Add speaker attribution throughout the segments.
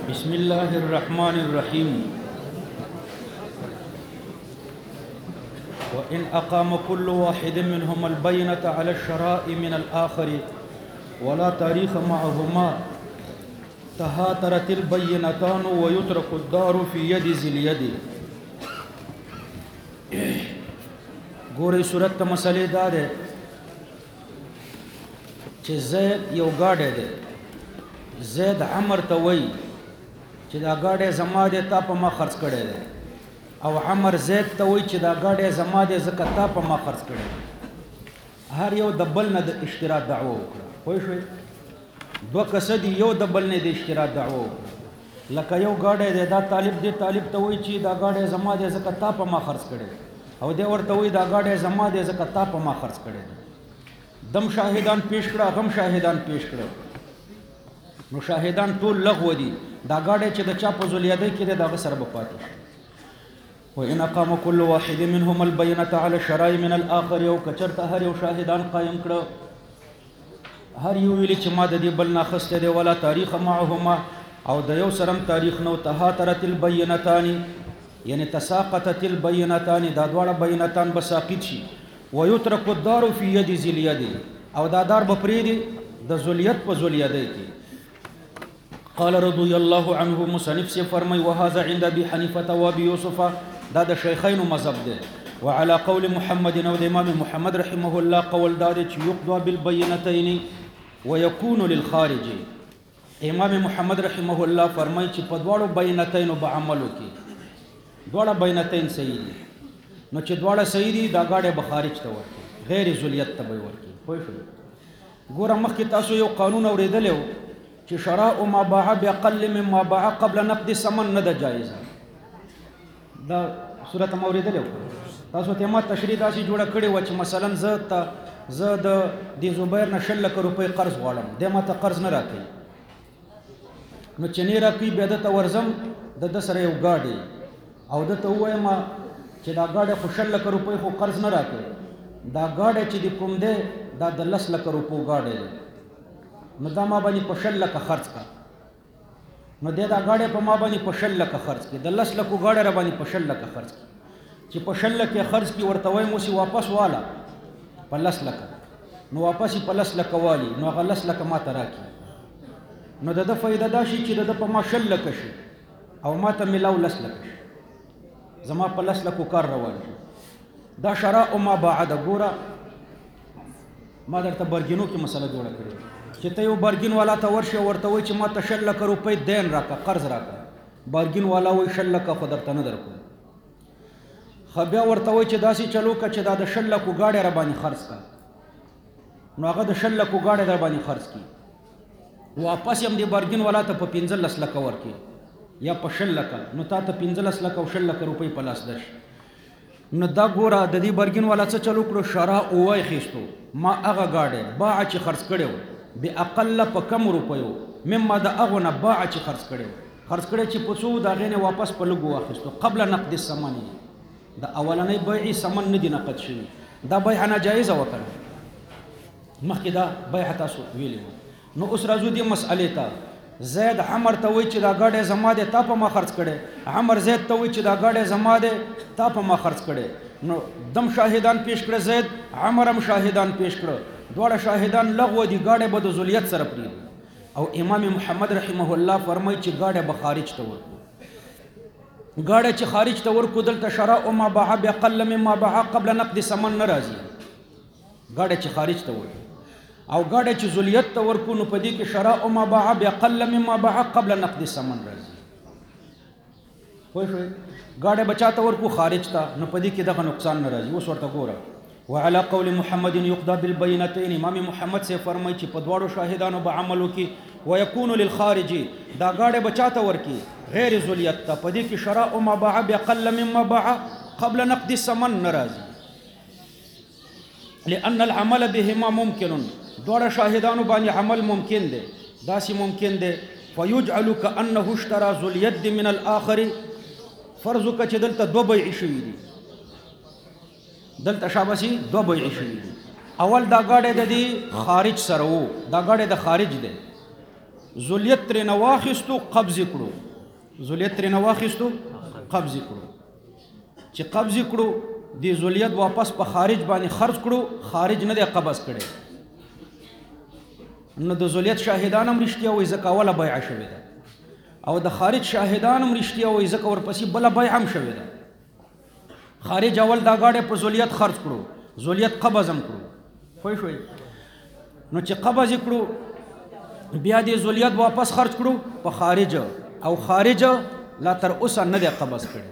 Speaker 1: بسم الله الرحمن الرحيم وإن أقام كل واحد منهما البينة على الشراء من الآخر ولا تاريخ معهما تهاترت البينتان ويترك الدار في يد ذي اليد. ګورئ صورت ته مسئلې دا ده چې زید یو ګاډی دی، زید عمر ته وایي چې دا ګاډی زما دی تا په ما خرڅ کړی دی، او عمر زید ته وایي چې دا ګاډی زما دی ځکه تا په ما خرڅ کړی دی. هر یو د بل نه د اشترا دعوه وکړه. پوه شوئ؟ دوه کسه دي، یو د بل نه د اشترا دعوه وکړه. لکه یو ګاډی دی، دا طالب دی طالب ته وایي چې دا ګاډی زما دی ځکه تا په ما خرڅ کړی دی، او دی ورته وایي دا ګاډی زما دی ځکه تا په ما خرڅ کړی دی. دم شاهدان پیش کړه، غم شاهدان پیش کړه، نو شاهدان ټول لغوه دي. دا ګاډی چې د چا په ذولیدۍ کې دی د هغه سره به پاتې شي. وإن أقام كل واحد منهما البينة على الشراء من الآخر، یو کچرته هر یو شاهدان قایم کړه، هر یو ویلي چې ما د دې بل نه اخیستی دی، ولا تاریخ معهما، او د یو سره هم تاریخ نو. تهاترت البینتان یعنی تساقطت البینتان، دا دواړه بینتان به ساقط شي. ویترک الدار فی ید ذی الید، او دا دار به پرېږدي د ذولیت په ذولیدۍ کې. قال رضی الله عنه، مصنف سے فرمای وهذا عند ابي حنیفه و ابي يوسف، دا د شیخین مذهب دی. وعلى قول محمد، او د امام محمد رحمه الله قول دا دی چې يقضى بالبينتين ويكون للخارج. امام محمد رحمه الله فرمای چې په دواړو بینتین به عمل وکړي. دواړه بینتین صحیح دي، نو چې دواړه صحیح دي دا ګاډی به خارج ته ورکړي، غیر ذولیت ته به یې ورکړي. پوه شوئ؟ ګوره مخکې تاسو یو قانون اورېدلی و چې شراء ما باع باقل مما باع قبل نقد ثمن نه ده جایزه. دا صورت هم اورېدلی و، تاسو ته ما تشریح داسې جوړه کړې وه چې مثلا زه د دې زبیر نه 100 لکه روپۍ قرض غواړم، دی ما ته قرض نه راکوي، نو چې نه راکوي بیا ده ته ورځم د ده سره یو ګاډی، او ده ته ووایم چې دا ګاډی خو 100 لکه روپۍ خو قرض نه راکوي، دا ګاډی چې د کوم دی دا د 10 لکه روپو ګاډی دی، نو دا ما باندې په 100 لکه خرڅ کړه. نو دی دا ګاډی په ما باندې په 100 لکه خرڅ کړي، د 10 لکو ګاډی را باندې په 100 لکه خرڅ کړي. چې په 100 لکه خرڅ کړي ورته وایم اوس واپس واله په 10 لکه، نو واپس یې په 10 لکه والي، نو هغه 10 لکه ما ته راکړي. نو د ده فایده دا شي چې د ده په ما 100 لکه شي او ما ته میلاو 10 لکه شي، زما په 10 لکو کار روان شي. دا شراء ما باع ده. ګوره ما درته برګینو کې مسله جوړه کړې چې ته یو برګین والا ته ورشې ورته وایي چې ما ته 100 لکه روپۍ دین راکړه، قرض راکړه. برګین والا وایي 100 لکه خو درته نه درکوم. خو بیا ورته وایي چې داسې چلو که چې دا د 100 لکو ګاډی را باندې خرڅ کړه، نو هغه د 100 لکو ګاډی در باندې خرڅ کړي، واپس هم دې برګین والا ته په 15 لکه ورکړي یا په 100 لکه، نو تا ته 15 لکه او 100 لکه روپۍ په لاس درشي. نو دا ګوره د دې برګین والا څه چلو کړو؟ شراء وایخیستو ما هغه ګاډی باع چې خرڅ کړی و باقل په کم روپیو مما د هغو نه باع چې خرڅ کړی و، خرڅ کړی چې په څو د هغې نه واپس په لږو واخیستو قبل نقد الثمن، د اولنۍ بیعې ثمن نه دي نقد شوي، دا بیعه ناجایزه وکړه. مخکې دا بیعه تاسو ویلې وه. نو اوس راځو دې مسئلې ته. زید عمر ته وایي چې دا ګاډی زما دی تا په ما خرڅ کړی، عمر زید ته وایي چې دا ګاډی زما دی تا په ما خرڅ کړی. نو دم شاهدان پیش کړه زید، عمر هم شاهدان پیش کړه، دواړه شاهدان لغوه دي، ګاډی به د ذولیت سره پرېږدي. او امام محمد رحمه الله فرمایي چې ګاډی به خارج ته ورکړو. ګاډی چې خارج ته ورکړو دلته شراء ما باع باقل مما باع قبل نقد ثمن نه راځي. ګاډی چې خارج ته ورکړو او ګاډی چې ذولیت ته ورکو، نو په دې کې شراء ما باع باقل مما باع قبل نقد ثمن راځي. پوه شوئ؟ ګاډی به چا ته ورکو؟ خارج ته، نو په دې کې دغه نقصان نه راځي. اوس ورته ګوره. وعلى قول محمد يقضى بالبينتين، امام محمد سے فرمایي چې په دواړو شاهدانو به عمل وکړي. ويكون للخارج، دا ګاډی به چا ته ورکړي؟ غیر ذولیت ته، په دې کې شراء ما باع باقل مما باع قبل نقد ثمن نه راځي. لأن العمل بهما ممکن، دواړه شاهدانو باندې عمل ممکن دی، داسې ممکن دی. فیجعل کأنه اشترى ذو الید من الآخر، فرض وکړه چې دلته دوه بیعې شوي دي، دلته شابسي دوه بیعې شوي دي. اول دا ګاډی د دې خارج سره و، دا ګاډی د خارج دی، ذلیت ترې نه واخیستو قبض کړو ذلیت ترې نه واخیستو قبض کړو چې قبض کړو دی ذلیت واپس په خارج باندې خرج کړو خارج نه دی قبض کړي نو د ذلیت شاهدان هم رښتیا وایي ځکه اوله بیعه شوې ده او د خارج شاهدان هم رښتیا وایي ځکه ورپسې بله بیعه هم شوې ده خارج اول دا ګاډی په ذلیت خرج کړو ذلیت قبض هم کړو پوه شوئ نو چې قبض یې کړو بیا دې ذلیت واپس خرج کړو په خارج او خارج لا تر اوسه نه دی قبض کړی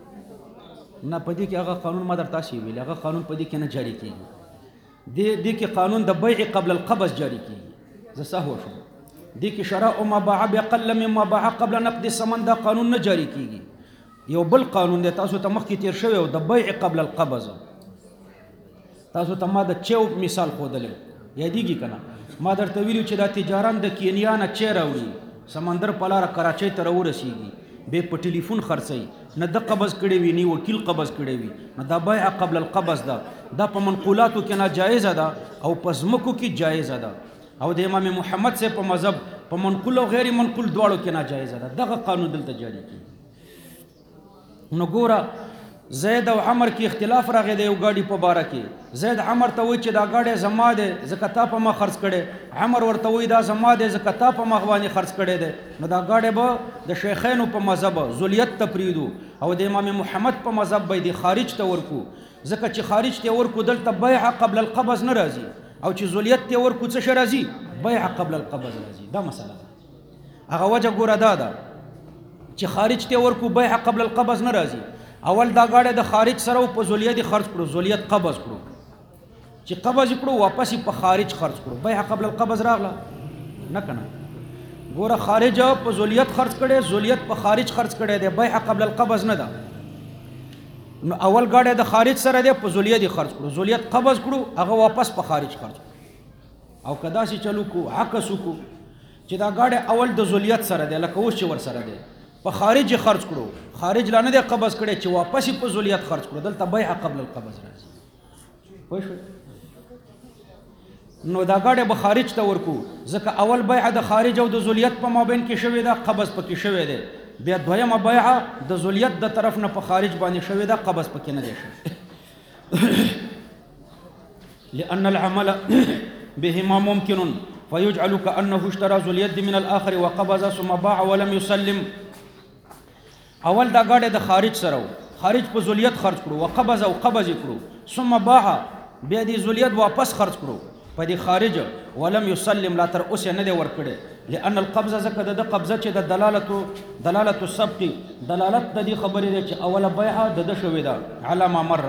Speaker 1: نه په دې کې هغه قانون ما درته تاسې ویل هغه قانون په دې کې نه جاری کېږي دې کې قانون د بیع قبل القبض جاری کېږي زه سهو شم دې کې شراء ما باع بأقل مما باع قبل نقد الثمن دا قانون نه جاری کېږي یو بل قانون دی تاسو ته مخکې تیر شوی او د بیع قبل القبض تاسو ته ما د چیو مثال ښودلی یادېږي که نه ما درته ویلي چې دا تجاران د کینیا نه چی راوړي سمندر په لاره کراچۍ ته راورسېږي بیا په ټلیفون خرڅوي نه د قبض کړی وي نه وکیل قبض کړی وي نو دا بیع قبل القبض ده دا په منقولاتو کې ناجایزه ده او په ځمکو کې جایزه ده او د امام محمد صاحب په مذهب په منقول او غیر منقول دواړو کې ناجایزه ده دغه قانون دلته جاری کېږي نو ګوره زید او عمر کې اختلاف راغی دی یو ګاډي په باره کې زید عمر ته وایي چې دا ګاډی زما دی ځکه تا په ما خرڅ کړی عمر ورته وایي دا زما دی ځکه تا په مخ باندې خرڅ کړی دی نو دا ګاډی به د شیخینو په مذهب ذلیت ته پرېږدو او د امام محمد په مذهب به یې خارج ته ورکو ځکه چې خارج ته ورکو دلته بیع قبل القبض نه راځي او چې ذلیت ته ورکو څه شی راځي بیع قبل القبض راځي دا مسله ده هغه وجه ګوره دا ده چې خارج ته ورکو بیع قبل القبض نه راځي اول دا ګاډی د خارج سره په ذلیت خرج کړو ذلیت قبض کړو چې قبض کړو واپس په خارج خرج کړو بیع قبل القبض راغله نه کنه ګوره خارج په ذلیت خرج کړي ذلیت په خارج خرج کړي دی بیع قبل القبض نه ده نو اول ګاډی د خارج سره دی په ذلیت خرج کړو ذلیت قبض کړو هغه واپس په خارج خرج کړو او کدا سي چلو کو عکس کو چې دا ګاډی اول د ذلیت سره دی لکه اوس چې ور سره دی په خارج خرج کړو خارج لا نه دی قبض کړي چې واپس په ذلیت خرج کړو دلته بیع قبل القبض راځي پوه شئ نو دا ګاډی به خارج ته ورکو ځکه اول بیع د خارج او د ذلیت په مابین کې شوې ده قبض پکې شوی دی بیا دویمه بیع د ذلیت د طرف نه په خارج باندې شوې ده قبض پکې نه دی شوی لأن العمل بهما ممكن فيجعل كأنه اشترى ذو اليد من الآخر وقبض ثم باع ولم يسلم اول دا ګاډی د خارج سره خارج په ذلیت خرج کړو وقبض او قبض کړو ثم باع بیا دې ذلیت واپس خرج کړو په دې خارج ولم يسلم لا تر اوسه نه دی ورکړي لأن القبضه زکه د قبضه چې د دلالت السبق دلالت د دې خبرې ده چې اوله بیعه د شوې ده على ما مر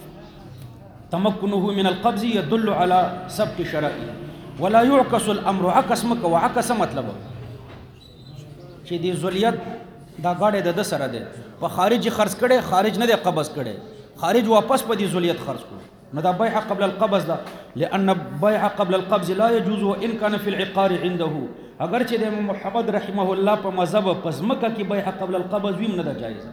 Speaker 1: تمكنه من القبض يدل على سبق شرعي ولا يعكس الامر عكس مك وعكس مطلب چې دې ذلیت دا ګاډی د سره ده په خارج خرج کړي خارج نه دی قبض کړي خارج واپس په دې ذلیت خرج کړي نو دا بیع قبل القبض ده لأن بیع قبل القبض لا يجوز وإن كان في العقار عنده اگر چې د محمد رحمه الله په مذهب په ځمکه کې بیع قبل القبض ویم نه ده جایزه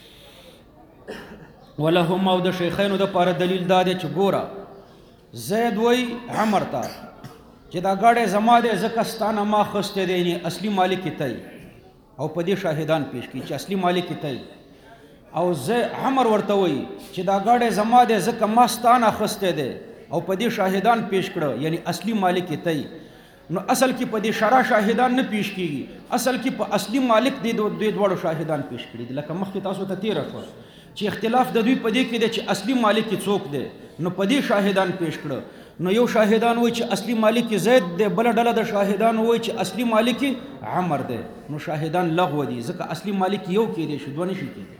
Speaker 1: ولهم او د شیخینو د پاره دلیل دا دی چې ګوره زید وای عمر ته چې دا ګاډی زما دی ځکه ستانه ما خسته دی نه اصلي مالک ته او په دې شاهدان پیش کی چې اصلي مالک ته او عمر ورته وای چې دا ګاډی زما دی ځکه ما ستانه خسته دی او په دې شاهدان پیش کړه یعنی اصلي مالک ته نو اصل کې په دې شرع شاهدان نه پیش کیږي اصل کې په اصلي مالک دی دوی دوړو شاهدان پیش کړي لکه مخکې تاسو ته تیر شو چې اختلاف د دوی په دې کې دی چې اصلي مالک څوک دی نو په دې شاهدان پیش کړه نو یو شاهدان وای چې اصلي مالک زید دی بل ډله د شاهدان وای چې اصلي مالک عمر دی نو شاهدان لغو دي ځکه اصلي مالک یو کې دی شو دوه نشي کېدی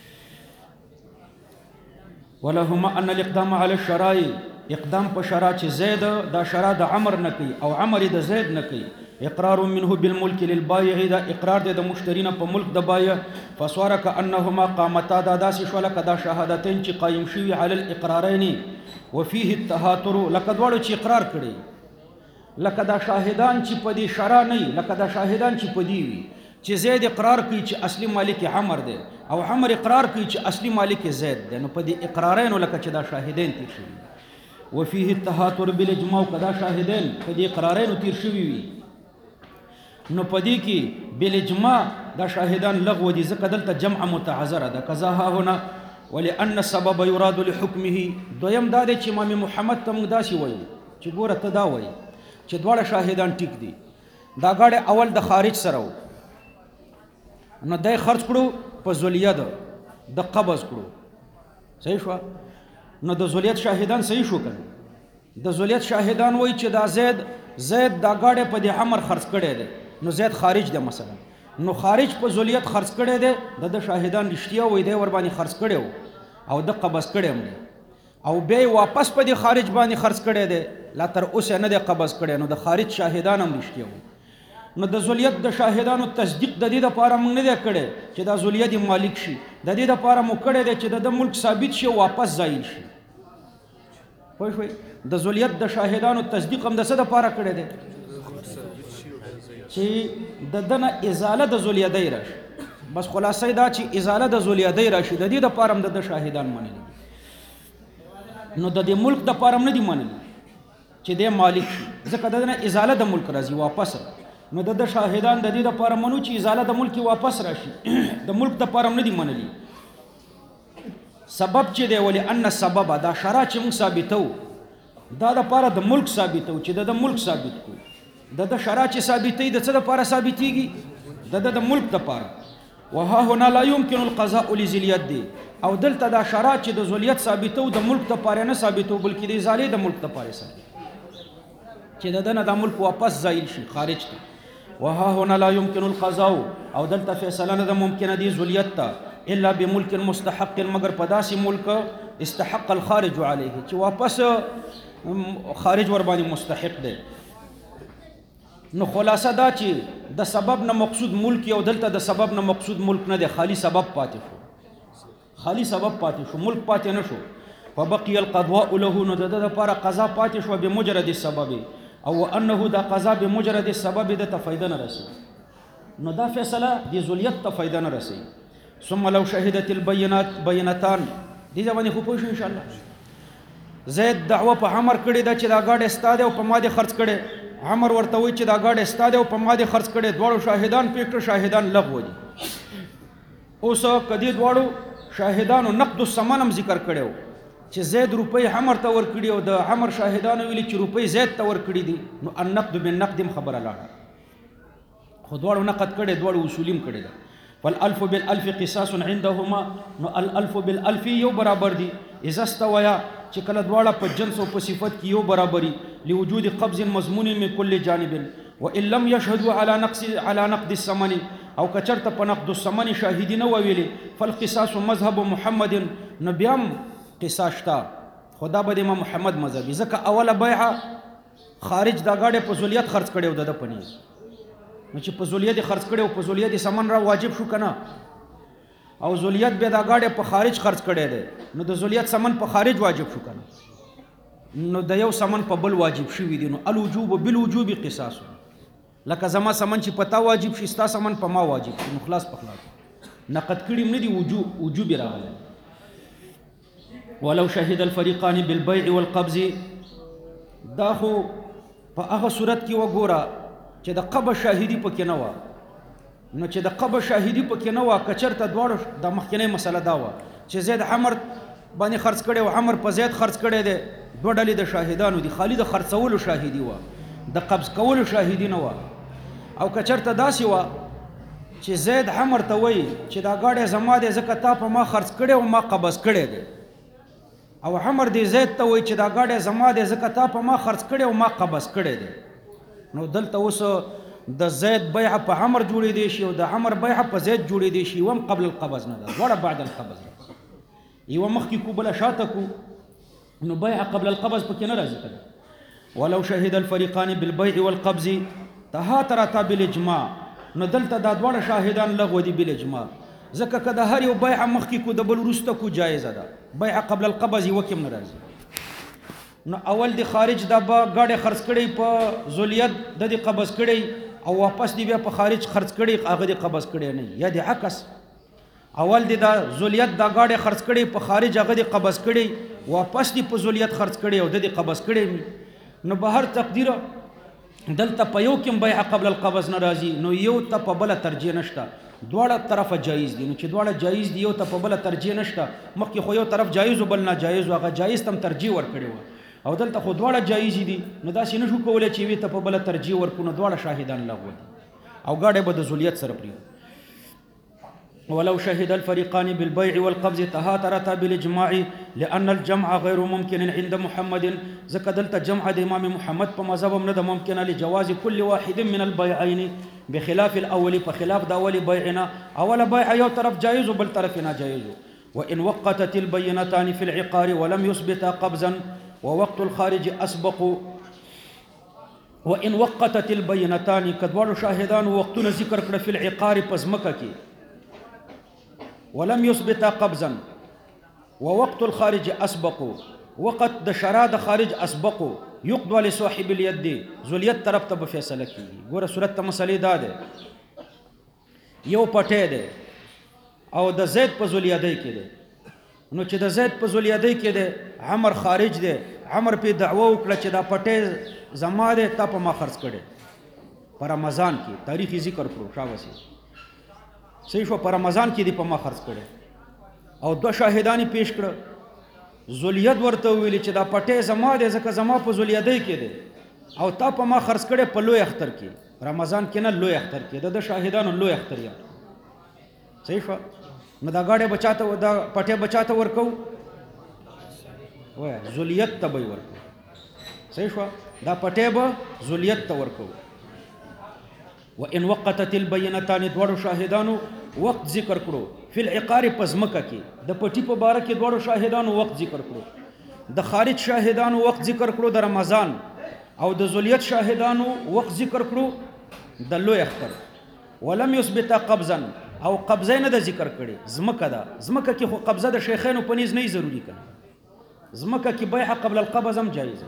Speaker 1: ولهما ان الاقدام على الشراء اقدام په شرع چې زید دا شرع د عمر نه کوي او عمر د زید نه کوي اقرار منه بالملك للبائع دا اقرار د مشترین په ملک د بایع فصار كانهما قامتا دا داسې شو لکه دا شهادتين چې قائم شوي على الاقرارين وفيه التهاتر لکه دواړو چې اقرار کړي لکه دا شاهدان چې په دې شرع نه لکه دا شاهدان چې په دې وي چې زید اقرار کوي چې اصلي مالک عمر دی او عمر اقرار کوي چې اصلي مالک زید دی نو په دې اقرارین لکه چې دا شاهدین تیر شوي وفيه التهاتر بالاجماع کدا شاهدین په دې اقرارین تیر شوي وي نو پدې کې بالاجماع دا شاهدان لغو دي ځکه دلته جمع متعذره ده قضا ها هنا ولأن السبب يراد لحكمه. دویم دا دی چې امام محمد ته موږ داسې وایو چې ګوره ته دا وایي چې دواړه شاهدان ټیک دي. دا ګاډی اول د خارج سره و نو دی خرڅ کړو په ذولیه د قبض کړو صحیح شو. نو د ذولیت شاهدان صحیح شو کنه. د ذولیت شاهدان وایي چې دا زید دا ګاډی په دې عمر خرڅ کړی دی نو زید خارج دی مثلا نو خارج په ذولیت خرڅ کړی دی د شاهدان رښتیا وایي دی ور باندې خرڅ کړی او د قبض کړی هم دی او بیا واپس په دې خارج باندې خرڅ کړی دی لا تر اوسه نه دی قبض کړی نو د خارج شاهدان هم رښتیا وایي. نو د ذولیت د شاهدانو تصدیق د دې لپاره موږ نه دی کړی چې دا ذولیه د مالک شي د دې لپاره مو کړی دی چې د ملک ثابت شي واپس زایل شي. پوه شوئ د ذولیت د شاهدانو تصدیق هم د څه لپاره کړی دی چې د دنه ازاله د ذولیدۍ راشي. بس خلاصه دا چې ازاله د ذولیدۍ راشي د دې لپاره هم د شاهدان منلي نو د دې ملک د لپاره هم نه دي منلي چې د مالک شي ځکه د دنه ازاله د ملک راځي واپس نو د شاهدان د دې لپاره منو چې ازاله د ملک واپس راشي د ملک د لپاره هم نه دي منلي. سبب چې دی ولی ان السبب دا شرع چې موږ ثابتو دا د لپاره د ملک ثابتو چې د ملک ثابت کو د شرع چې ثابتې د څه لپاره ثابتېږي د ملک لپاره. وها هنا لا يمكن القضاء لذي اليد او دلته دا شرع چې د ذولیت ثابتو د ملک لپاره نه ثابتو بلکې د ازالې د ملک لپاره ثابت چې دنه د ملک واپس زایل شي خارج ته. وها هنا لا يمكن القضاء او دلته فیصله نه ممکنه دي ذولیت ته الا بملك مستحق مگر پداسي ملک استحق الخارج عليه چې واپس خارج ور باندې مستحق دی. نو خلاصه دا چې د سبب نه مقصود ملک او دلته د سبب نه مقصود ملک نه دی خالی سبب پاتې شو ملک پاتې نه شو. فبقي القضاء له نو د لپاره قضا پاتې شو بمجرد السبب او انه دا قضا بمجرد السبب د تفیده نه رسي نو دا فیصله د ذولیت تفیده نه رسي. ثم لو شهدت البينتان دې ځواني خو پوه شو ان شاء الله. زید دعوه په عمر کړی دا چې دا ګاډی استاد او په ماده خرڅ کړي عمر ورته وی چې دا ګاډی استاد او په ماده خرڅ کړي دواړو شاهدان پېټ شاهدان لغو دي. اوس کدی دواړو شاهدانو نقد الثمن هم ذکر کړو چې زید روپۍ عمر ته ور کړی او د عمر شاهدانو ویلي چې روپۍ زید ته ور کړی دي نو النقد بالنقد خبره لاړه خو دواړو نقد کړي دواړو اصولیم کړي ده. فالالف بالالف قصاص عندهما نو الالف بالالف یو برابر دي اذا استویا چې کله دواړه په جنس او په صفت کې یو برابري لوجود قبض مضمون من كل جانب وان لم يشهدوا على نقد الثمن او کچرته په نقد الثمن شاهدین ویلي فالقصاص مذهب محمد نبيام قصاص تا خدا به امام محمد مذهبي ځکه اوله بیعه خارج دا گاډي په ذولیت خرڅ کړو د پنیز نو چې په ذولیت خرڅ کړو په ذولیت سمن را واجب شو کنه او ذولیت به دا گاډي په خارج خرڅ کړي دي نو د ذولیت سمن په خارج واجب شو کنه نو د یو سمن په بل واجب شوی دي نو الوجوب بالوجوب قصاص لکه زما سمن چې پتا واجب شي ستا سمن په ما واجب شي نو خلاص په خلاص نقد کړي نه دي وجوب راغلی. ولو شهد الفريقان بالبيع والقبض دا خو په هغه صورت کې وګوره چې د قبض شاهدی پکې نه و نو چې د قبض شاهدی پکې نه و کچرته دواړو د مخکنی مسله دا و چې زید عمر باندې خرڅ کړي او عمر په زید خرڅ کړي دي دوه ډلې د شاهدانو دي خالد خرڅولو شاهدی و د قبض کولو شاهدی نه و او کچرته داسې و چې زید عمر ته وایي چې دا گاډی زما دی ځکه تا په ما خرڅ کړي او ما قبض کړي دی او عمر دی زید ته وایي چې دا گاډی زما دی ځکه تا په ما خرڅ کړي او ما قبض کړي دی نو دلته اوس د زید بیع په عمر جوړې دی شي او د عمر بیع په زید جوړې دی شي وم قبل القبض نه ده وړه بعد القبض یو مخکې کو بل شاته کو نو بیع قبل القبض پکې نه راځي کله. ولو شهد الفريقان بالبيع والقبض تهاترتا بالاجماع نو دلته دا دواړه شاهدان لغو دي بالاجماع ځکه که د هر یو بیع مخکې کو د بل وروسته کو جایزه ده بیع قبل القبض یو کې نه راځي. نو اول دی خارج دا گاډي خرڅ کړي په ذولیت د دې قبض کړي او واپس دی بیا په خارج خرڅ کړي هغه دی قبض کړي نه یا دی عکس اول دی دا ذولیت دا گاډي خرڅ کړي په خارج هغه دی قبض کړي واپس دی په ذولیت خرڅ کړي او د دې قبض کړي نو بهر تقدیر دلته په یو کې بیع قبل القبض نه راځي نو یو ته په بله ترجیح نشته دواړه طرفه جایز دي نو چې دواړه جایز دي یو ته په بله ترجیح نشته مخکې خو یو طرف جایز بل ناجایز هغه جایز ته هم ترجیح ورکړې وه او دلته خو دواړه جایز دي نو داسې نشو کولی چې یوې ته په بله ترجیح ورکړو نو دواړه شاهدان لغوه دي او ګاډی به د ذلیت سره پرېږدو ولو شهد الفريقان بالبيع والقبض تهاترتا بالإجماع لأن الجمع غير ممكن عند محمد زكدلت جمع إمام محمد فمذهب من ممكن لجواز كل واحد من البيعين بخلاف الأول فخلاف الأول بيعنا أول بيع يو طرف جائز وبل طرفنا جائز وإن وقتت البينتان في العقار ولم يثبتا قبضا ووقت الخارج أسبق وإن وقتت البينتان كدوار شاهدان وقتنا ذكر في العقار پزمکه ولم يثبت قبضا ووقت الخارج اسبق وقت د شرا د خارج اسبق يقضى لصاحب اليد ذلیت طرف ته فیصله کیږي ګوره صورت ته مسلې دا ده یو پټه ده او د زید په ذلیدای کې ده نو چې د زید په ذلیدای کې ده عمر خارج ده عمر په دعوه وکړه چې دا پټه زما ده تا په ما خرڅ کړي په رمضان کې تاریخي ذکر کړو شاوسی صحیح شو په رمضان کې دی په ما خرڅ کړي او دو شاهدانی پیش کړه ذلیت ورته ویلي چې دا پټه زما دی ځکه زما په ذلیدای کې دی او تا په ما خرڅ کړي په لوی اختر کې رمضان کې نه لوی اختر کې د شاهدانو لوی اختر یا صحیح شو نو دا غاډه بچاته دا پټه بچاته ورکو وای ذلیت ته به ورکو صحیح شو دا پټه به ذلیت ته ورکو وان وقتت البينتان دوړو شاهدانو وقت ذکر کړو فی العقار پزمکه کې د پټی په باره کې دوړو شاهدانو وقت ذکر کړو د خارج شاهدانو وقت ذکر کړو د رمضان او د ذلیت شاهدانو وقت ذکر کړو د لوی اختر ولم يثبت قبضا او قبضه نه د ذکر کړي زمکه ده زمکه کې خو قبضه د شیخانو په نيز نه ضروری کړي زمکه کې بیع قبل القبض هم جایز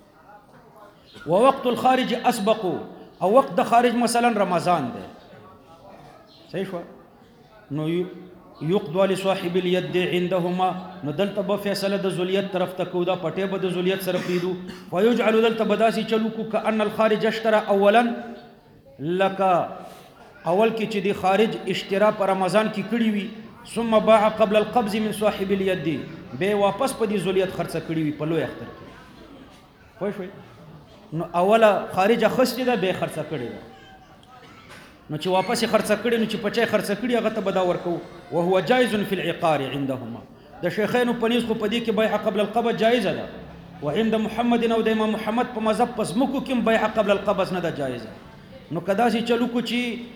Speaker 1: ووقت الخارج اسبق او وقت د خارج مثلا رمضان ده صحیح شو نو یقضى لصاحب اليد عندهما نو دلته به فیصله د ذلیت طرف ته کو دا پټه به د ذلیت سره پریدو ويجعل دلته بداسي چلو کو کأن الخارج اشترى اولا لك اول کې چې دی خارج اشترا پر رمضان کې کړی وي ثم باع قبل القبض من صاحب اليد به واپس په دې ذلیت خرڅ کړی وي په لوی اختر کې پوه شئ نو اوله خارج خسته ده به خرڅ کړی ده نو چې واپس خرڅ کړي نو چې پچای خرڅ کړي هغه ته بدا ورکو او هو جائز فی العقار عندهما د شیخین په نيز خو په دې کې بیع قبل القبض جائز ده وعند محمد او د امام محمد په مذهب پس مکو کې بیع قبل القبض نه ده جائز نو کدا سي چلو کو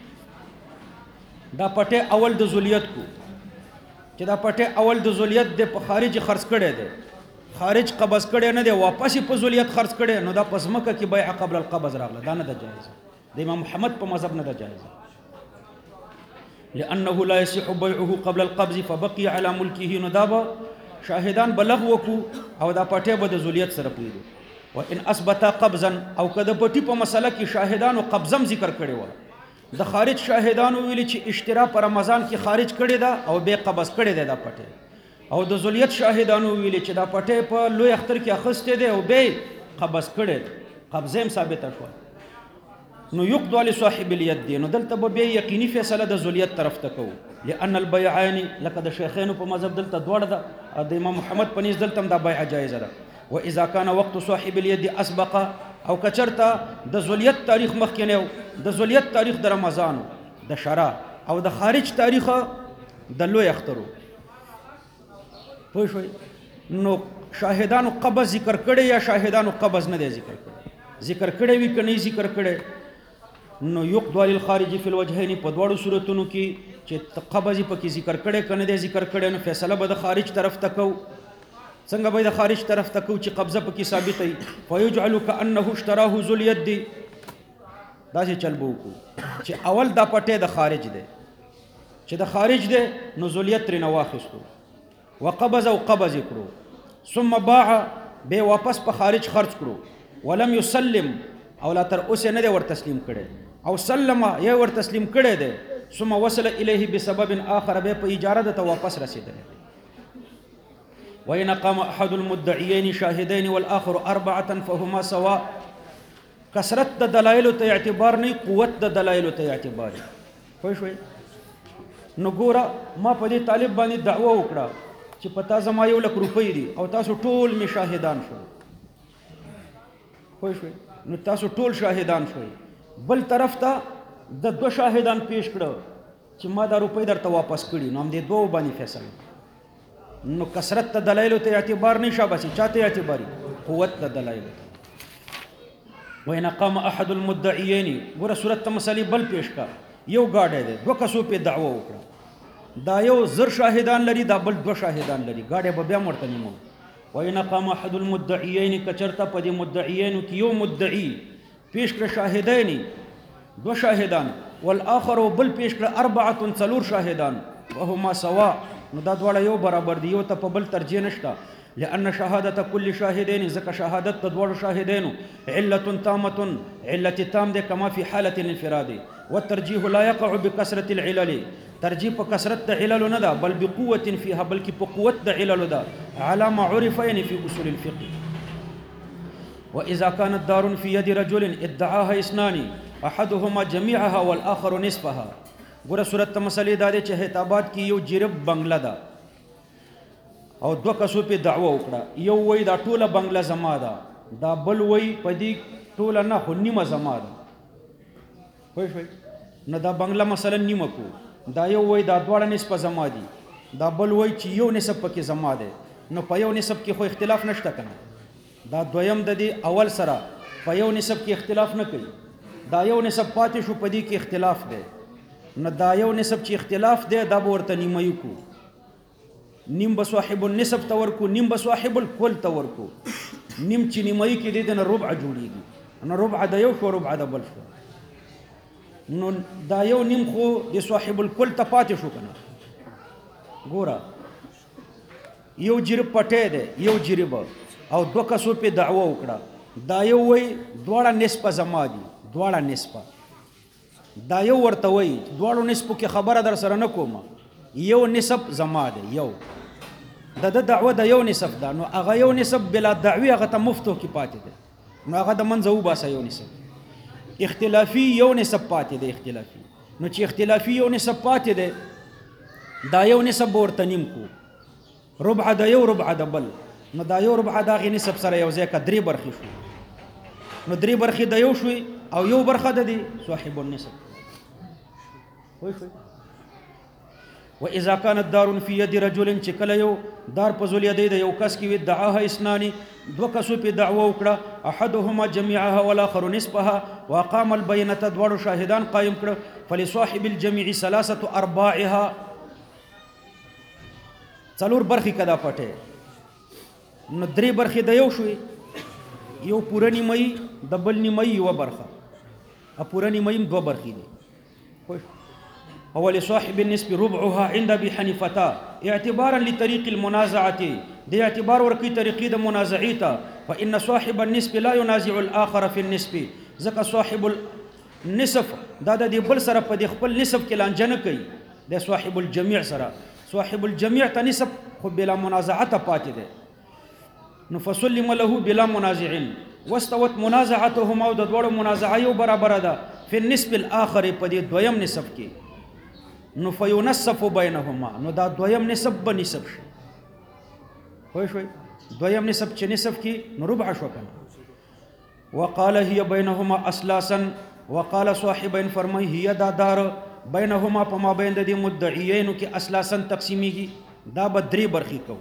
Speaker 1: چې دا پټه اول د ذلیت کو چې دا پټه اول د ذلیت د په خارج خرڅ کړي ده خارج قبض کړي نه ده واپس په ذلیت خرڅ کړي نو دا پس مکه کې بیع قبل القبض راغله دا نه ده جائز د امام محمد په مذهب نه ده جائز لانه لا يصح بيعه قبل القبض فبقي على ملكه ندابا شاهدان بلغ وکو او دا پټه به د ذلیت سره پریدو وان اثبت قبضا او کده پټی په مسله کې شاهدان او قبضم ذکر کړي و د خارج شاهدان ویل چې اشترا پر رمضان کې خارج کړي دا او به قبض کړي دا پټه او د ذلیت شاهدان ویل چې دا پټه په لوی اختر کې اخسته دي او به قبض کړي قبضم ثابت شو نو يقضى لصاحب اليد نو دلته به یقیني فیصله د ذلیت طرف ته کو لان البيعان لقد شيخين په مذهب دلته دوړه ده د امام محمد په نيز دلته دا بیع جایز ده واذا كان وقت صاحب اليد اسبق او کچرتا د ذلیت تاریخ مخکنه د ذلیت تاریخ د رمضان د شرع او د خارج تاریخ د لوی اخترو پوه شئ نو شاهدانو قبض ذکر کړي یا شاهدانو قبض نه دی ذکر کړي ذکر کړي وی کني ذکر کړي نو يقضى للخارج في الوجهين په دواړو صورتونو کې چې قبض په کې ذکر کړي کنه دی ذکر کړي نو فیصله به د خارج طرف تکو څنګه به د خارج طرف تکو چې قبضه په کې ثابت وي فيجعل كانه اشتراه ذو اليد دا چې چلبو کو چې اول دا پټه د خارج دی چې د خارج دی نو ذو اليد تر نه واخستو وقبض او قبض کړو ثم باع به واپس په خارج خرج کړو ولم يسلم او لا تر اوسه نه ور تسلیم کړي او سلم یا ور تسلیم کړي دي ثم وصل الیه بسبب اخر به په اجاره ته واپس رسیدل وین قام احد المدعیین شاهدین والاخر اربعه فهما سواء کثرت د دلایلو ته اعتبار نه، قوت د دلایلو ته اعتبار. پوه شوئ؟ نو ګوره ما په دې طالب باندې دعوه وکړه چې په تا زما 1 لک روپۍ دي او تاسو ټول مې شاهدان شو. پوه شوئ؟ نو تاسو ټول شاهدان شوئ. بل طرف ته د 2 شاهدان پیش کړه چې ما دا روپۍ درته واپس کړي، نو همدې 2 باندې فیصله. نو کثرت د دلایلو ته اعتبار نه شاباسي، چاته اعتباري؟ قوت د دلایلو ته. وإن قام أحد المدعيين، ګوره صورت ته مسلې بل پیش کا. یو گاډی دی، 2 کسو په دعوه وکړه، دا یو 1000 شاهدان لري، دا بل 2 شاهدان لري، گاډی به بیا مرته نیمو. وإن قام أحد المدعيين، کچرته په دې مدعیینو کې یو مدعی پیش کړ شاهدین 2 شاهدان، والآخر بل پیش کړ 4 4 شاهدان، وهما سواء، نو دا دواړه یو برابر دي، یو ته په بل ترجیح نشته. لأن شهادة كل شاهدين، ځکه شهادت د 2 شاهدینو علة تامة، علت تام ده كما في حالة الانفراد، والترجيح لا يقع بكثرة العلل، ترجیح په کثرت د علل نه ده، بل بقوة فيها، بلکې په قوت د علل ده، على ما عرف يعني في أصول الفقه. وإذا كانت دار في يد رجل ادعاها 2، أحدهما جميعها والآخر نصفها. ګوره صورت ته مسلې دا دی چې حیدآباد کې یو جرب بنگله ده او 2 کسو په دعوه وکړه، یو وای دا ټوله بنگله زما ده، دا بل وای په دې ټوله نه خو نیمه زما ده. پوه شوئ؟ نو دا بنگله مثلا نیمه کو، دا یو وای دا دواړه نسبه زما دي، دا بل وای چې یو نسب پکې زما دی. نو په یو نسب کې خو اختلاف نشته کنه، دا دویم د دې اول سره په یو نسب کې اختلاف نه کوي، دا یو نسب پاتې شو، په دې کې اختلاف دی. نو دا یو نسب چې اختلاف دی دا به ورته نیمه یو کو، نیم به صاحب النسب ته ورکو، نیم به صاحب الکل ته ورکو. نیم چې نیمایي کې دی دنه ربع جوړیږي، نو ربع د یو شو، ربع د بل شو. نو دا یو نیم خو د صاحب الکل ته پاتې شو کنه. ګوره یو جرب پټی دی، یو جرب او 2 کسو په دعوه وکړه، دا یو وای دواړه نسبه زما دي، دواړه نسبه، دا یو ورته وای دواړو نسبو کې خبره در سره نه کومه، یو نسب زما دی، یو د دعوه د یو نسب ده، نو هغه یو نسب بلا دعوی هغه ته مفتو کې پاتې دی، نو هغه د منځه وباسه یو نسب. اختلافي یو نسب پاتې دی، اختلافي، نو چې اختلافي یو نسب پاتې دی دا یو نسب ورته نیم کو، ربع د یو ربع د بل، نو دا یو ربع د هغې نسب سره یو ځای که 3 برخې شو، نو 3 برخې د یو شوي او یو برخه د دې صاحب النسب. وإذا كانت دار في يد رجل، چې کله یو دار په ذل یدی د یو کس کې وي، دعاها 2، 2 کسو په دعوه وکړه، احدهما جميعها والآخر نصفها، وقام البينة، 2 شاهدان قائم کړه، فلصاحب الجميع 3/4، 4 برخې کدا پټه، نو 3 برخې د یو شوي، یو پوره نیمایي د بل نیمایي یو برخه، ا پوره نیمایي 2 برخې دي. ولصاحب النسب ربعها عند ابي حنيفه اعتبارا لطريق المنازعه، دي اعتبار ورکی طریقې د منازعې ته، فان صاحب النسب لا ينازع الاخر في النسب، ځکه صاحب النسب دا د بل سره په خپل نسب کې لانجه نه کوي، د صاحب الجميع سره، صاحب الجميع ته نسب خو بلا منازعه پاتې ده. نو فسلم له بلا منازع، واستوت منازعتهما، او د دوړو منازعه یو برابر ده، في النسب الاخر په دې دویم نسب کې، نو فینصف بینهما، نو دا دویم نسب به نسب شي. پوه شوئ؟ دویم نسب چې نسب کې نو ربع شو کنه. وقال هي بینهما اسلاسا، وقال صاحبین فرمای هي دا دار بینهما په مابین د دې مدعیینو کې اسلاسا تقسیمیږي، دا به 3 برخې کو.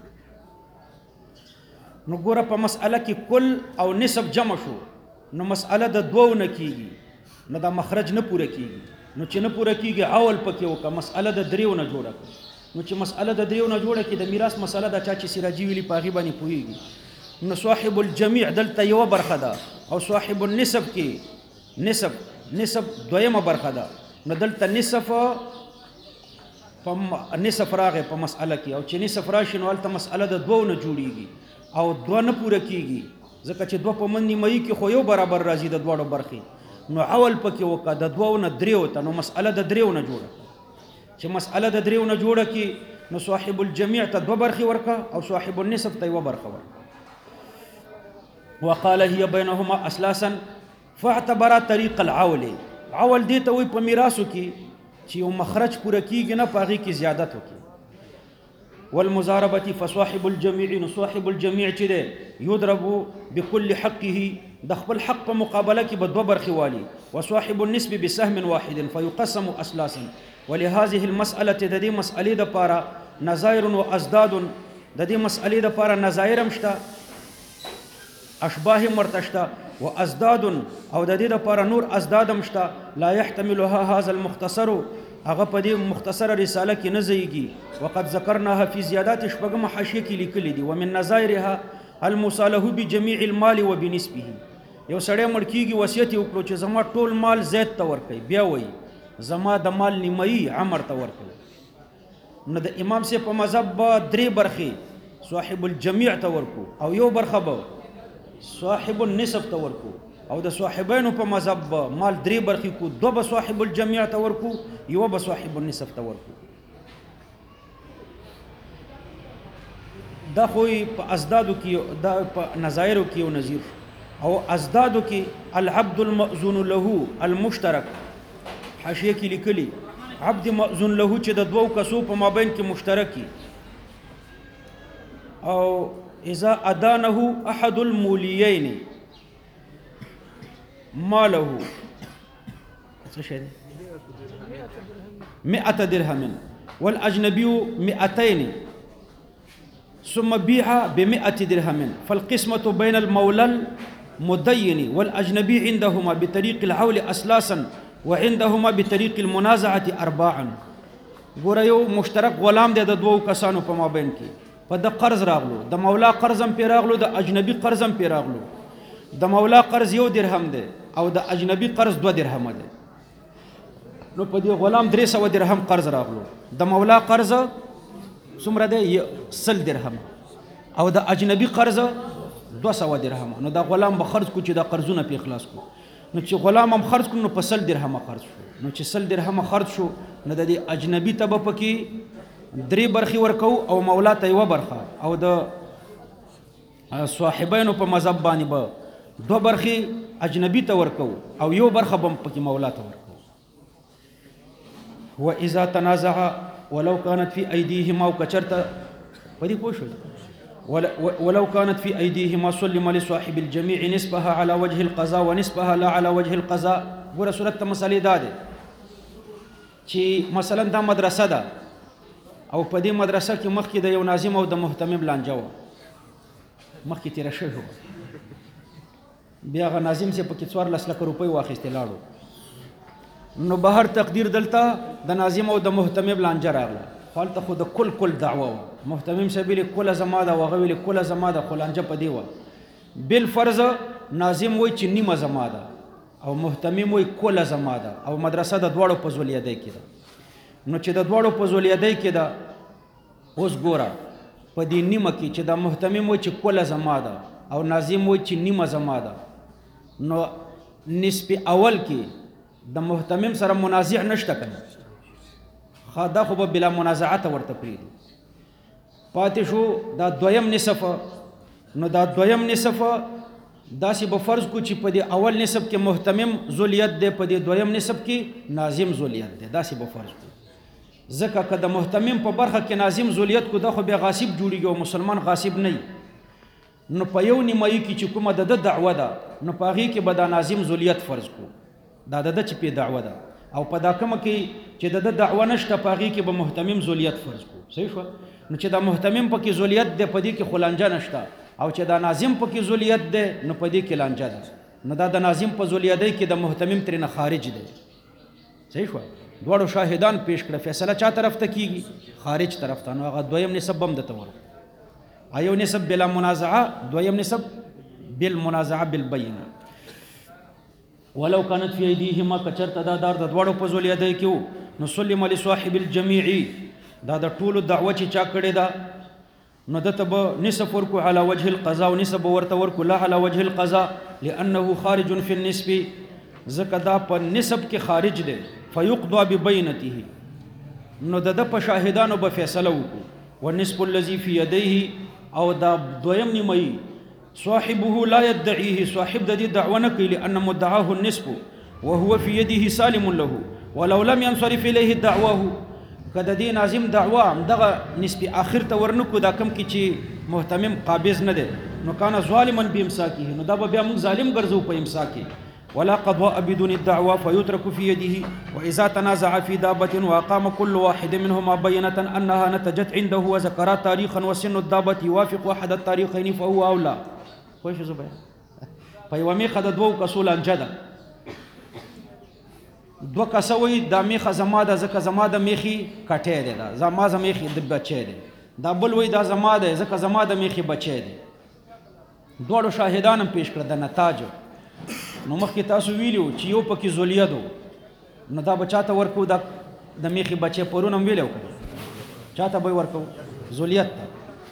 Speaker 1: نو ګوره په مسأله کې کل او نسب جمع شو، نو مسأله د 2 نه کیږي، نو دا مخرج نه پوره کیږي، نو چې نه پوره کیږي اول پکې وکړه، مسأله د 3 نه جوړه کړه. نو چې مسأله د 3 نه جوړه کړي، د میراث مسأله دا چې سراجی ویلي پاغي باندې پوهیږي، نو صاحب الجميع دلته یو برخه ده، او صاحب النسب کې نسب دویمه برخه ده، نو دلته نسب راغی په مسأله کې، او چې نسب راشي نو هلته مسأله د 2 نه جوړیږي، او 2 نه پوره کیږي، ځکه چې 2 په منځ نیمایي کې خو یو برابر راځي د 2 برخې، نو اول پکې وکړه د 2 نه 3 ته، نو مسأله د 3 نه جوړه. چې مسأله د 3 نه جوړه کی، نو صاحب الجميع ته 2 برخې ورکا، او صاحب النسب ته 1 برخه ورکا. وقال هي بينهما اسلاسا، فاعتبر طریق العول عول دی ته وي په میراثو کې چې یو مخرج پوره کیږي نه په هغې کې زیادت وکړي. والمزاربة فصاحب الجميع صاحب الجميع چې دی یضرب بكل حقه د خپل حق په مقابله کې به دوه برخې والي. وصاحب النسب بسهم واحد فيقسم اسلاسا. ولهذه المسألة د دې مسألې دپاره نظائر و ازداد د دې مسألې دپاره نظائر هم شته اشباه هم ورته شته و ازداد او د دې دپاره نور ازداد هم شته. لا يحتملها هذا المختصر هغه په دې مختصره رساله کې نه ځایږي. وقد ذکرناها فی زیادات شپږمه حاشیه کې لیکلي دي. ومن نظائرها المصالحه بجميع المال وبنسبه. یو سړی مړ کېږي وصیت یې وکړو چې زما ټول مال زید ته ورکوي بیا وایي زما د مال نیمایي عمر ته ورکوي. نو د امام صاحب په مذهب به درې برخې صاحب الجمیع ته ورکو او یو برخه به صاحب النصف ته ورکو او د صاحبینو په مذهب به مال درې برخې کو دوه به صاحب الجمیع ته ورکو یوه به صاحب النصف ته ورکو. دا خو په ازدادو کې دا په نظائرو کې یو نظیر او ازدادو کې العبد المأذون له المشترک حاشیه کې لیکلي عبد مأذون له چې د دوو کسو په مابین کې مشترکي او اذا ادانه احد الموليين ماله څه شي 100 درهم والاجنبي 200 ثم بيع ب100 درهم فالقسمة بين المولى المدين والأجنبي عندهما بطريق العول أسلاسا وعندهما بطريق المنازعة أرباعا. ګوره یو مشترک غلام دی د دوو کسانو په مابین کې په د قرض راغلو د مولا قرض هم پې راغلو د اجنبي قرض هم پې راغلو. د مولا قرض 1 درهم دی او د اجنبي قرض 2 درهمه دی. نو په دې غلام 300 درهم قرض راغلو. د مولا قرض څومره دی 100 درهم او د اجنبي قرض 200 درهم. نو دا غلام به خرج کو چې دا قرضونه پې خلاص کو. نو چې غلام هم خرج کړو نو په 100 درهم خرج شو. نو چې 100 درهم خرج شو نو د دې اجنبي ته به پکې 3 برخې ورکو او مولا ته 1 برخه او د صاحبینو په مذهب باندې به 2 برخې اجنبي ته ورکو او 1 برخه به پکې مولا ته ورکو. واذا تنازع ولو كانت في ايديهما وكچرته پدې پوه شو ولو كانت في ايديهما سلم لصاحب الجميع نسبها على وجه القضاء ونسبها لا على وجه القضاء. ګوره صورت ته مسلې دا ده چې مثلا دا مدرسه ده او په دې مدرسه کې مخکې د یو ناظم او د محتمم لانجه وه مخکې تېره شوې وه بیا هغه ناظم صاحب پکې 14 لکه روپۍ واخیستې لاړو. نو بهر تقدیر دلته د ناظم او د محتمم لانجه راغله خو هلته خو د کل دعوه وه. محتمم صاحب ویلې کله زما ده او هغه ویلې کله زما ده خو لانجه په دې وه. بالفرض ناظم وایي چې نیمه زما ده او محتمم وایي کله زما ده او مدرسه د دواړو په ذواليدۍ کې ده. نو چې د دواړو په ذواليدۍ کې ده اوس ګوره په دې نیمه کې چې د محتمم وایي چې کله زما ده او ناظم وایي چې نیمه زما ده نو نسب اول کې د محتمم سره منازع نشته کنه دا خو به بلا منازعت ورته پرېږدي. پاتې شو دا دویم نصف. نو دا دویم نصف داسې به فرض کو چې په دې اول نصف کې محتمم ذولیت دی په دې دویم نصف کې ناظم ذولیت دی. داسې به فرض کو ځکه که د محتمم په برخه کې ناظم ذولیت کو دا خو بیا غاصب جوړیږي او مسلمان غاصب نه وي. نو په یو نیمایي کې چې کومه د دعوه ده نو په هغې کې به دا ناظم ذولیت فرض کو دا د چې پې دعوه ده او په دا کومه کې چې د دعوه نشته په هغې کې به محتمم ذولیت فرض کو. صحیح شوه. نو چې دا محتمم پکې ذولیت دی په دې کې خو لانجه نشته او چې دا ناظم پکې ذولیت دی نو په دې کې لانجه ده. نو دا د ناظم په ذولیدۍ کې د محتمم ترېنه خارج دی. صحیح شوه. دواړو شاهدان پیش کړه فیصله چا طرف ته کیږي خارج طرف ته. نو هغه دویم نسب هم درته ورکړو. یو نسب بلا منازعه دویم نسب بالمنازعه بالبینه. ولو كانت في ايديهما کچرته دا دار د دواړو په ذولیدۍ کې وو نو سلم لصاحب الجميع دا د ټولو دعوه چې چا کړې ده نو دته به نسب ورکو على وجه القضاء او نسب ورته ورکو لا على وجه القضاء لانه خارج في النسب ځکه دا په نسب کې خارج دی. فيقضى ببينته نو د په شاهدانو به فیصله وکړو. والنسب الذي في يديه او دا دویم نیمایي صاحبه لا يدعيه، صاحب د دې دعوه نه کوي، لأن مدعاه النصف وهو في يده سالم له ولو لم ينصرف إليه دعواه. کله دې ناظم دعوه دغه نسب آخر ته ورنکو، دا کم کې چې محتمم قابض نه دی نو کان ظالما بامساکه، نو دا به بیا موږ ظالم ګرځو په امساکه. ولا قضاء بدون الدعوة فيترك في يده. وإذا تنازع في دابة وأقام كل واحد منهما بينة أنها نتجت عنده وذكر تاريخا وسن الدابة يوافق أحد التاريخين فهو أولى. خوش زبير په یوه میخه د دوو کسو لانجه ده، دوه کسه وایي دا میخه زما ده ځکه زما د میخي کټی دی، دا زما د میخي د بچی دی، دا بل وایي دا زما دی ځکه زما د میخي بچی دی. دواړو شاهدان هم پیش کړه د نتاجو. نو مخکې تاسو ویلو چې یو پکې زولیت و، نو دا به چاته ورکو؟ د میخي بچی پرون هم ویلی وکړو چاته به یې ورکو؟ زولیت ته.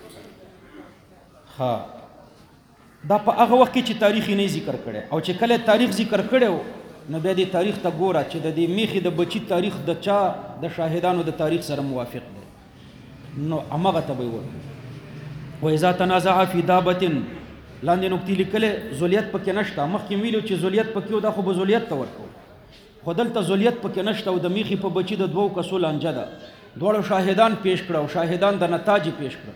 Speaker 1: ښه، دا په هغه وخت کې چې تاریخ یې نه ذکر کړی، او چې کله تاریخ ذکر کړی و نو بیا دې تاریخ ته ګوره چې د دې میخي د بچي تاریخ د چا د شاهدانو د تاریخ سره موافق دی، نو همغه ته به یې ورکو. وإذا تنازع في دابة، لاندې نکتې لیکلې زولیت پکې نشته. مخکې ویلو چې زولیت پکې و، دا خو به زولیت ته ورکو، خو دلته زولیت پکې نشته او د میخي په بچي د دوو کسو لانجه ده. دواړو شاهدان پیش کړه او شاهدان د نتاج پیش کړه.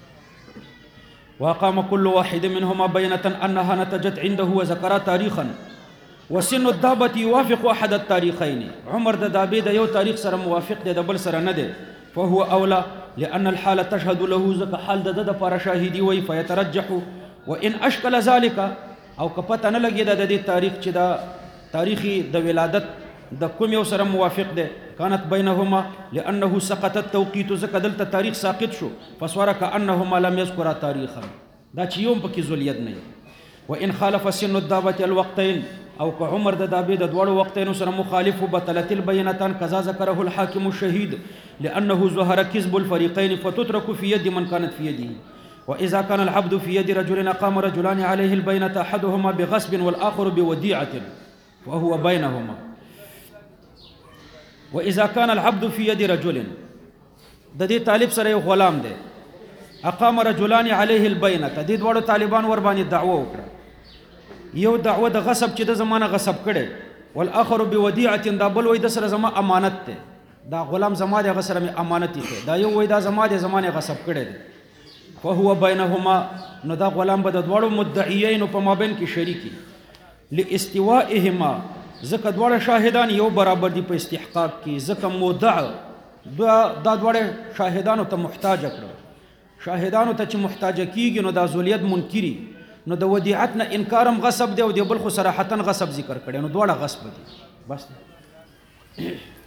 Speaker 1: وأقام كل واحد منهما بينة أنها نتجت عنده وذكر تاريخا وسن الدابة يوافق أحد التاريخين. عمر د دابې د یو تاریخ سره موافق دی، د بل سره نه دی. فهو أولى لأن الحالة تشهد له، ځکه حال د ده دپاره شاهدي وي. فيترجح وإن أشكل ذلك، او که پته نه لګېده د دې تاریخ چې دا تاریخي د ولادت د کوم یو سره موافق دی، كانت بينهما لأنه سقط التوقيت، ځکه دلته تاریخ ساقط شو. فصار كأنهما لم يذكر تاريخا، دا چې یوم پکې زولیت نه. وإن خالف سن الدابة الوقتين، او که عمر د دابې د دواړو وقتینو سره مخالف، بطلت البينتان كذا ذكره الحاكم الشهيد لأنه ظهر كذب الفريقين فتترك في يد من كانت في يده. وإذا كان العبد في يد رجل أقام رجلان عليه البينة أحدهما بغصب والآخر بوديعة فهو بينهما. وإذا كان العبد في يد رجل، د دې طالب سره یو غلام دی، اقام رجلان عليه البينة، دې دواړو طالبان ور باندې دعوه وکړه. یو دعوه د غصب چې د زمانه غصب کړي، والآخر بوديعة، دا بل وای د سره زما امانت دی، دا غلام زما د غسر می امانت دی، دا یو وای دا زما د زمانه غصب کړي دی. فهو بينهما، نو دا غلام به د دواړو مدعیین په مابین کې شریکی. لاستوائهما، ځکه دواړه شاهدان یو برابر دي په استحقاق کې، ځکه مدع دا دواړه شاهدانو ته محتاج کړو. شاهدانو ته چې محتاج کیږي نو دا زولیت منکری، نو د ودیعت نه انکارم غصب دی او د بل خو صراحتا غصب ذکر کړي، نو دواړه غصب دي. بس